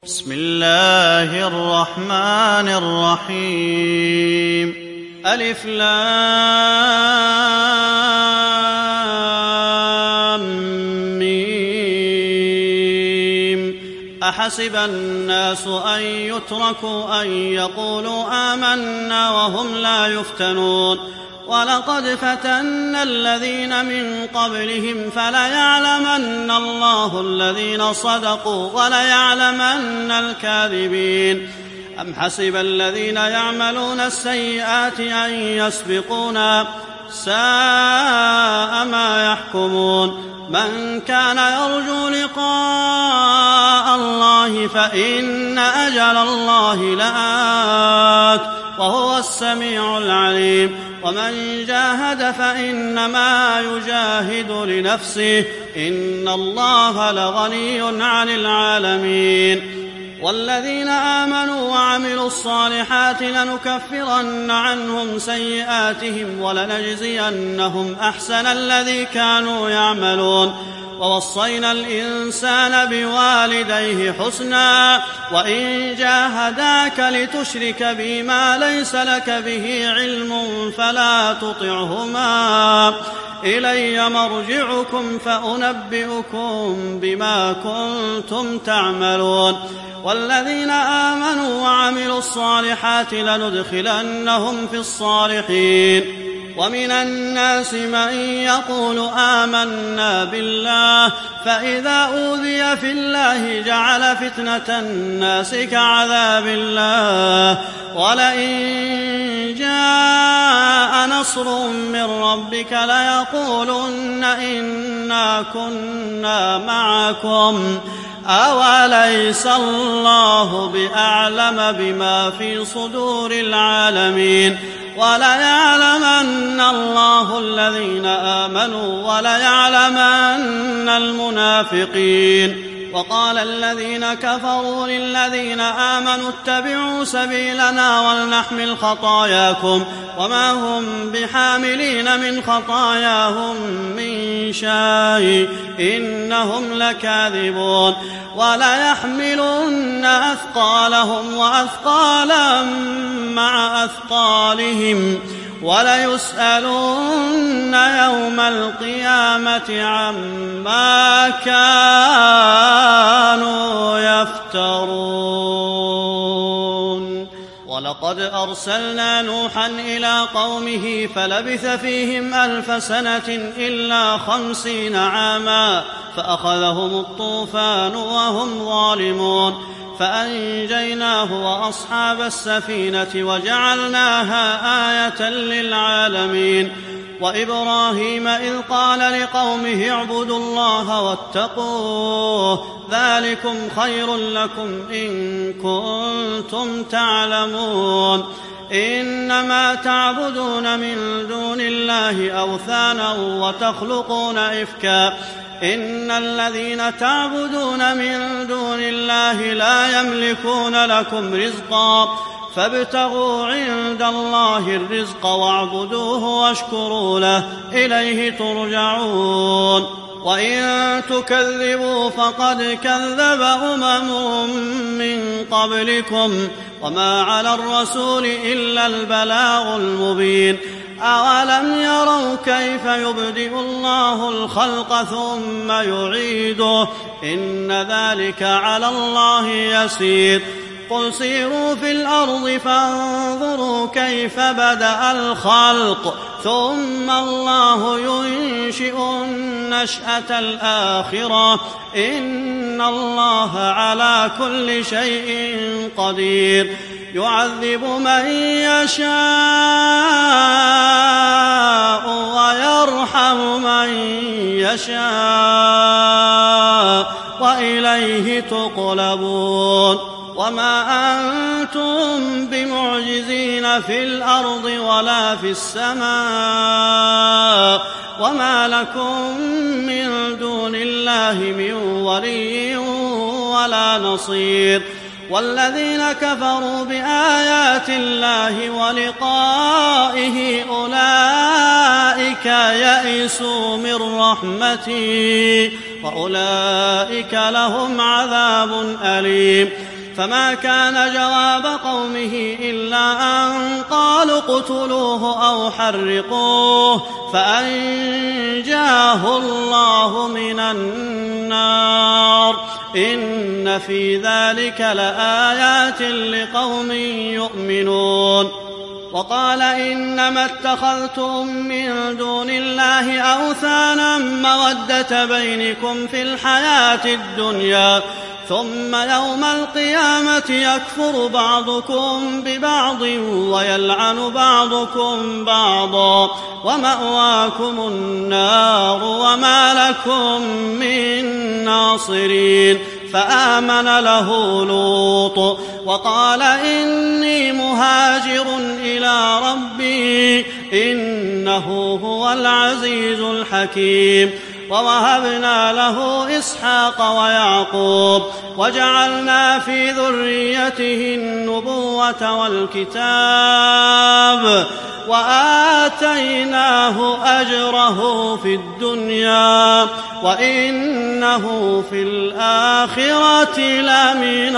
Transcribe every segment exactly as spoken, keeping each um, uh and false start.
بسم الله الرحمن الرحيم. ألف لام ميم. أحسب الناس أن يتركوا أن يقولوا آمنا وهم لا يفتنون ولقد فتنا الذين من قبلهم فليعلمن الله الذين صدقوا وليعلمن الكاذبين. أم حسب الذين يعملون السيئات أن يسبقونا ساء ما يحكمون. من كان يرجو لقاء الله فإن أجل الله لآت وهو السميع العليم. ومن جاهد فإنما يجاهد لنفسه إن الله لغني عن العالمين. والذين آمنوا وعملوا الصالحات لنكفرن عنهم سيئاتهم ولنجزينهم أحسن الذي كانوا يعملون. ووصينا الإنسان بوالديه حسنا وإن جاهداك لتشرك بي ما ليس لك به علم فلا تطعهما إلي مرجعكم فأنبئكم بما كنتم تعملون. والذين آمنوا وعملوا الصالحات لندخلنهم في الصالحين. ومن الناس من يقول آمنا بالله فإذا أوذي في الله جعل فتنة الناس كعذاب الله ولئن جاء نصر من ربك ليقولن إنا كنا معكم أوليس الله بأعلم بما في صدور العالمين. وليعلمن الله الذين آمنوا وليعلمن المنافقين. وقال الذين كفروا للذين آمنوا اتبعوا سبيلنا ولنحمل خطاياكم وما هم بحاملين من خطاياهم من شيء إنهم لكاذبون. وليحملن أثقالهم وأثقالا مع أثقالهم وليسألن يوم القيامة عما كانوا يفترون. ولقد أرسلنا نوحا إلى قومه فلبث فيهم ألف سنة إلا خمسين عاما فأخذهم الطوفان وهم ظالمون فأنجيناه وأصحاب السفينة وجعلناها آية للعالمين. وإبراهيم إذ قال لقومه اعبدوا الله واتقوه ذلكم خير لكم إن كنتم تعلمون. إنما تعبدون من دون الله أوثانا وتخلقون إفكا إن الذين تعبدون من دون الله لا يملكون لكم رزقا فابتغوا عند الله الرزق واعبدوه واشكروا له إليه ترجعون. وإن تكذبوا فقد كذب أمم من قبلكم وما على الرسول إلا البلاغ المبين. أولم يروا كيف يبدئ الله الخلق ثم يعيده إن ذلك على الله يسير. قل سيروا في الأرض فانظروا كيف بدأ الخلق ثم الله ينشئ النشأة الآخرة إن الله على كل شيء قدير. يعذب من يشاء ويرحم من يشاء وإليه تقلبون. وما أنتم بمعجزين في الأرض ولا في السماء وما لكم من دون الله من ولي ولا نصير. والذين كفروا بآيات الله ولقائه أولئك يئسوا من رحمتي وأولئك لهم عذاب أليم فما كان جواب قومه إلا أن قالوا اقتلوه أو حرقوه فأنجاه الله من النار إن في ذلك لآيات لقوم يؤمنون. وقال إنما اتخذتم من دون الله أوثانا مودة بينكم في الحياة الدنيا ثم يوم القيامة يكفر بعضكم ببعض ويلعن بعضكم بعضا ومأواكم النار وما لكم من ناصرين. فآمن له لوط وقال إني مهاجر إلى ربي إنه هو العزيز الحكيم. ووهبنا له إسحاق ويعقوب وجعلنا في ذريته النبوة والكتاب وآتيناه أجره في الدنيا وإنه في الآخرة لمن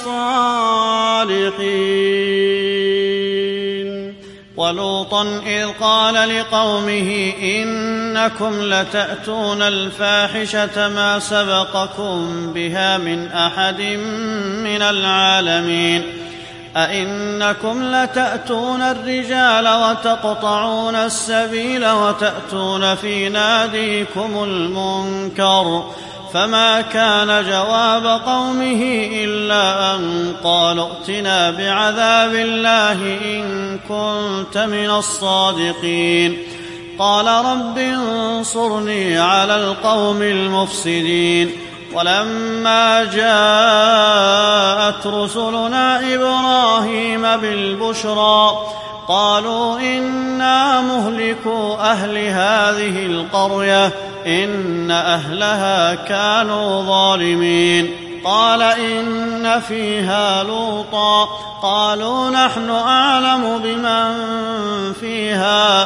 الصالحين. ولوطا إذ قال لقومه إنكم لتأتون الفاحشة ما سبقكم بها من أحد من العالمين أئنكم لتأتون الرجال وتقطعون السبيل وتأتون في ناديكم المنكر فما كان جواب قومه إلا أن قالوا ائتنا بعذاب الله إن كنت من الصادقين. قال رب انصرني على القوم المفسدين. ولما جاءت رسلنا إبراهيم بالبشرى قالوا إنا مهلكو أهل هذه القرية إن أهلها كانوا ظالمين. قال إن فيها لوطا قالوا نحن أعلم بمن فيها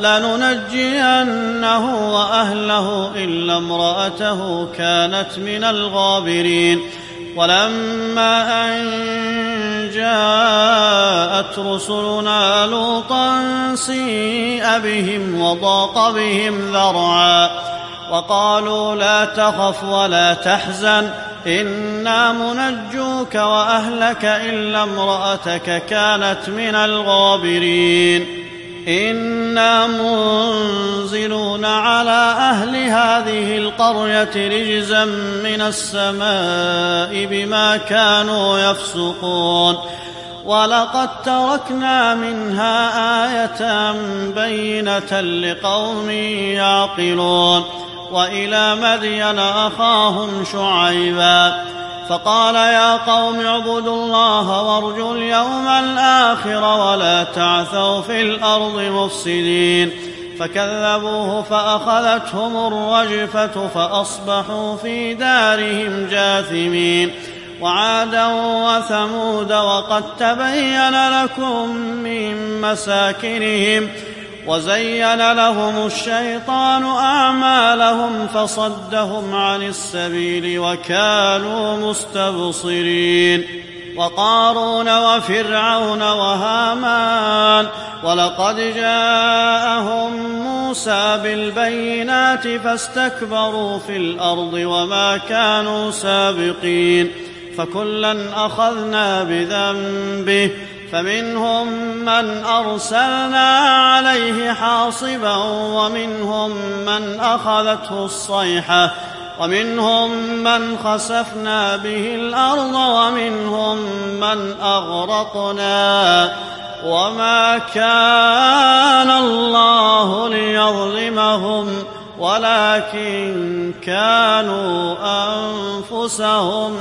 لننجينه وأهله إلا امرأته كانت من الغابرين. ولما أن جاءت رسلنا لوطا سيء بهم وضاق بهم ذرعا وقالوا لا تخف ولا تحزن إنا منجوك وأهلك إلا امرأتك كانت من الغابرين. إنا منزلون على أهل هذه القرية رجزا من السماء بما كانوا يفسقون. ولقد تركنا منها آية بينة لقوم يعقلون. وإلى مدين أخاهم شعيبا فقال يا قوم اعبدوا الله وارجوا اليوم الآخر ولا تعثوا في الأرض مفسدين. فكذبوه فأخذتهم الرجفة فأصبحوا في دارهم جاثمين. وعادا وثمود وقد تبين لكم من مساكنهم وزين لهم الشيطان أعمالهم فصدهم عن السبيل وكانوا مستبصرين. وقارون وفرعون وهامان ولقد جاءهم موسى بالبينات فاستكبروا في الأرض وما كانوا سابقين. فكلا أخذنا بذنبه فمنهم من أرسلنا عليه حاصبا ومنهم من أخذته الصيحة ومنهم من خسفنا به الأرض ومنهم من أغرقنا وما كان الله ليظلمهم ولكن كانوا أنفسهم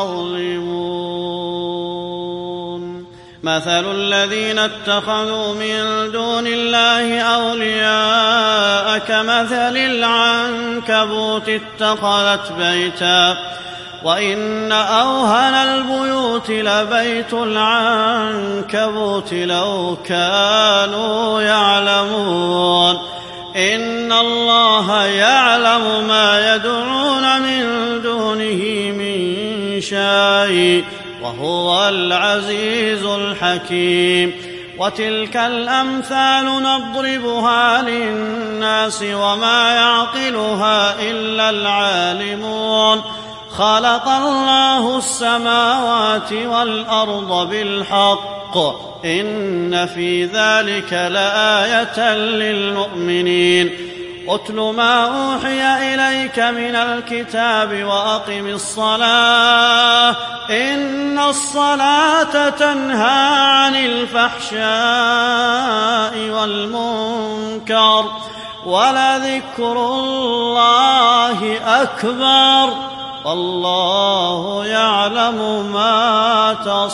يظلمون. مثل الذين اتخذوا من دون الله أولياء كمثل العنكبوت اتخذت بيتا وإن أوهن البيوت لبيت العنكبوت لو كانوا يعلمون. إن الله يعلم ما يدعون من دونه من شيء وهو العزيز الحكيم. وتلك الأمثال نضربها للناس وما يعقلها إلا العالمون. خلق الله السماوات والأرض بالحق إن في ذلك لآية للمؤمنين. اتل ما أوحي إليك من الكتاب وأقم الصلاة إن الصلاة تنهى عن الفحشاء والمنكر ولذكر الله أكبر والله يعلم ما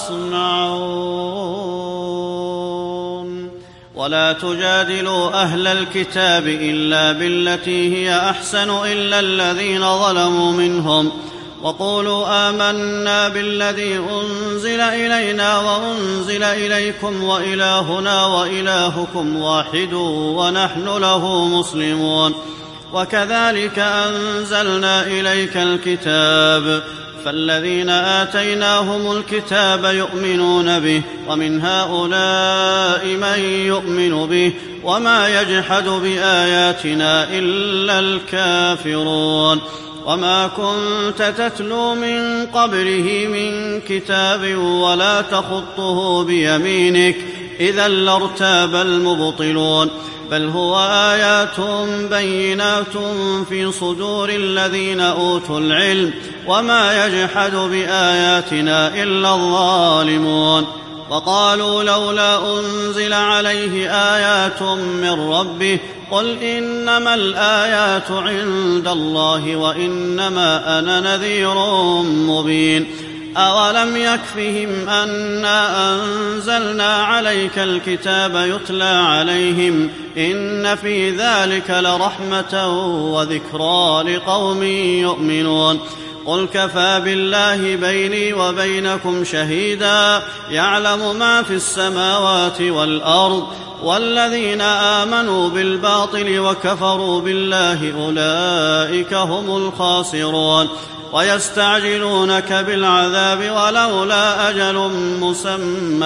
تصنعون. ولا تجادلوا أهل الكتاب إلا بالتي هي أحسن إلا الذين ظلموا منهم وقولوا آمنا بالذي أنزل إلينا وأنزل إليكم وإلهنا وإلهكم واحد ونحن له مسلمون. وكذلك أنزلنا إليك الكتاب فالذين آتيناهم الكتاب يؤمنون به ومن هؤلاء من يؤمن به وما يجحد بآياتنا إلا الكافرون. وما كنت تتلو من قبله من كتاب ولا تخطه بيمينك إذا لارتاب المبطلون بل هو آيات بينات في صدور الذين أوتوا العلم وما يجحد بآياتنا إلا الظالمون. وقالوا لولا أنزل عليه آيات من ربه قل إنما الآيات عند الله وإنما أنا نذير مبين. أولم يكفهم أنا أنزلنا عليك الكتاب يتلى عليهم إن في ذلك لرحمة وذكرى لقوم يؤمنون. قل كفى بالله بيني وبينكم شهيدا يعلم ما في السماوات والأرض والذين آمنوا بالباطل وكفروا بالله أولئك هم الخاسرون. ويستعجلونك بالعذاب ولولا أجل مسمى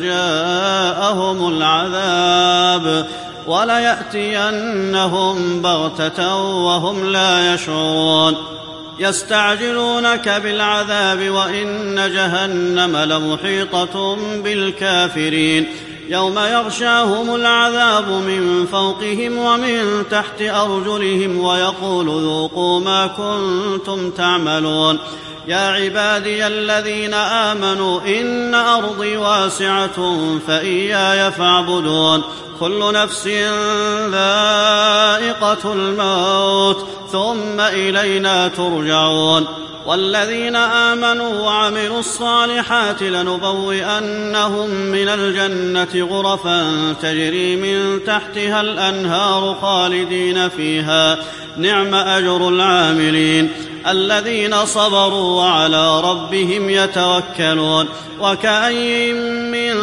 لجاءهم العذاب وليأتينهم بغتة وهم لا يشعرون. يستعجلونك بالعذاب وإن جهنم لمحيطة بالكافرين يوم يغشاهم العذاب من فوقهم ومن تحت أرجلهم ويقول ذوقوا ما كنتم تعملون. يا عبادي الذين آمنوا إن أرضي واسعة فإياي فاعبدون. كل نفس ذائقة الموت ثم إلينا ترجعون. والذين آمنوا وعملوا الصالحات لنبوئنهم من الجنة غرفا تجري من تحتها الأنهار خالدين فيها نعم أجر العاملين الذين صبروا وعلى ربهم يتوكلون. وكأين من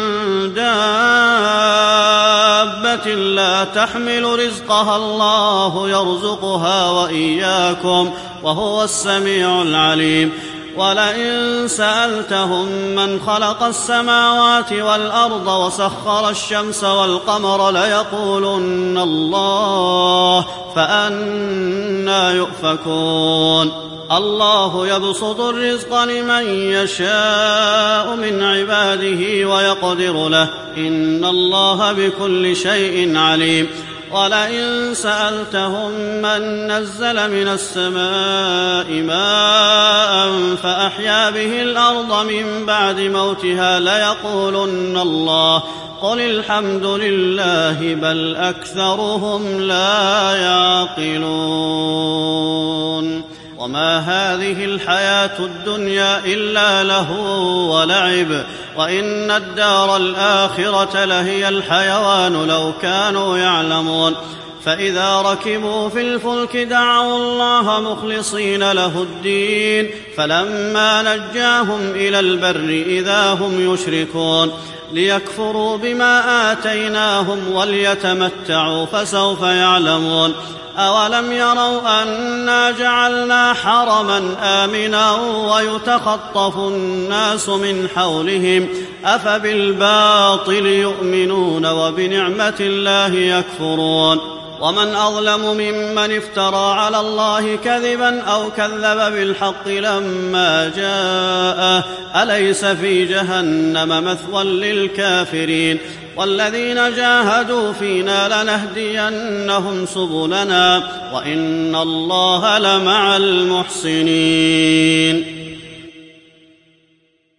دابة لا تحمل رزقها الله يرزقها وإياكم وهو السميع العليم. ولئن سألتهم من خلق السماوات والأرض وسخر الشمس والقمر ليقولن الله فأنى يؤفكون. الله يبسط الرزق لمن يشاء من عباده ويقدر له إن الله بكل شيء عليم. ولئن سألتهم من نزل من السماء ماء فأحيا به الأرض من بعد موتها ليقولن الله قل الحمد لله بل أكثرهم لا يعقلون. وما هذه الحياة الدنيا إلا لهو ولعب وإن الدار الآخرة لهي الحيوان لو كانوا يعلمون. فإذا ركبوا في الفلك دعوا الله مخلصين له الدين فلما نجاهم إلى البر إذا هم يشركون ليكفروا بما آتيناهم وليتمتعوا فسوف يعلمون أولم يروا أنا جعلنا حرما آمنا ويتخطف الناس من حولهم أفبالباطل يؤمنون وبنعمة الله يكفرون ومن أظلم ممن افترى على الله كذبا أو كذب بالحق لما جاءه أليس في جهنم مثوى للكافرين والذين جاهدوا فينا لنهدينهم سبلنا وإن الله لمع المحسنين